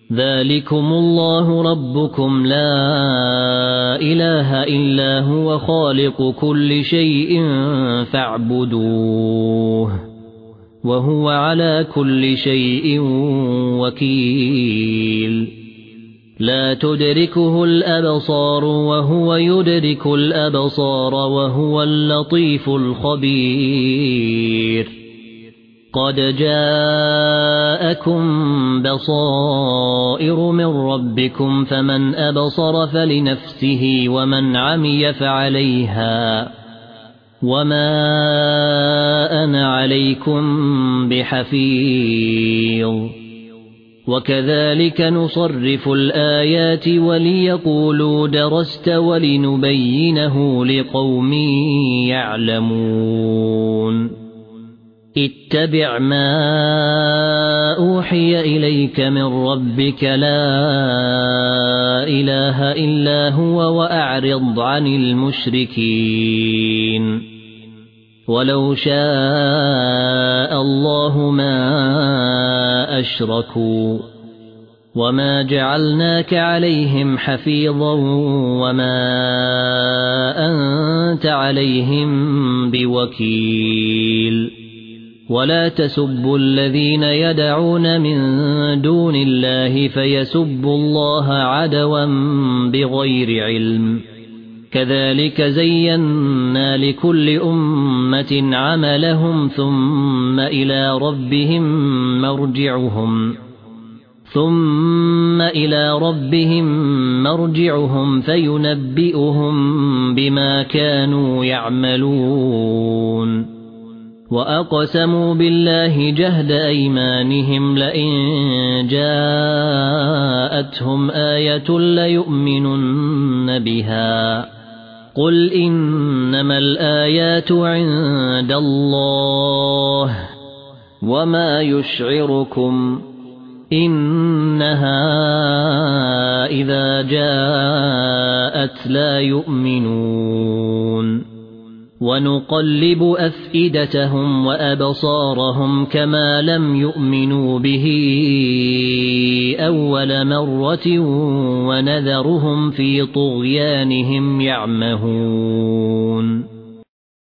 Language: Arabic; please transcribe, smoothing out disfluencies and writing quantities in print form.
ذلكم الله ربكم لا إله إلا هو خالق كل شيء فاعبدوه وهو على كل شيء وكيل لا تدركه الأبصار وهو يدرك الأبصار وهو اللطيف الخبير قد جاءكم بصائر من ربكم فمن أبصر فلنفسه ومن عمي فعليها وما أنا عليكم بحفيظ وكذلك نصرف الآيات وليقولوا درست ولنبينه لقوم يعلمون اتبع ما أوحي إليك من ربك لا إله إلا هو وأعرض عن المشركين ولو شاء الله ما أشركوا وما جعلناك عليهم حفيظا وما أنت عليهم بوكيل ولا تسبوا الذين يدعون من دون الله فيسبوا الله عدوا بغير علم كذلك زينا لكل أمة عملهم ثم إلى ربهم مرجعهم فينبئهم بما كانوا يعملون وأقسموا بالله جهد أيمانهم لئن جاءتهم آية ليؤمنن بها قل إنما الآيات عند الله وما يشعركم إنها إذا جاءت لا يؤمنون ونقلب أفئدتهم وأبصارهم كما لم يؤمنوا به أول مرة ونذرهم في طغيانهم يعمهون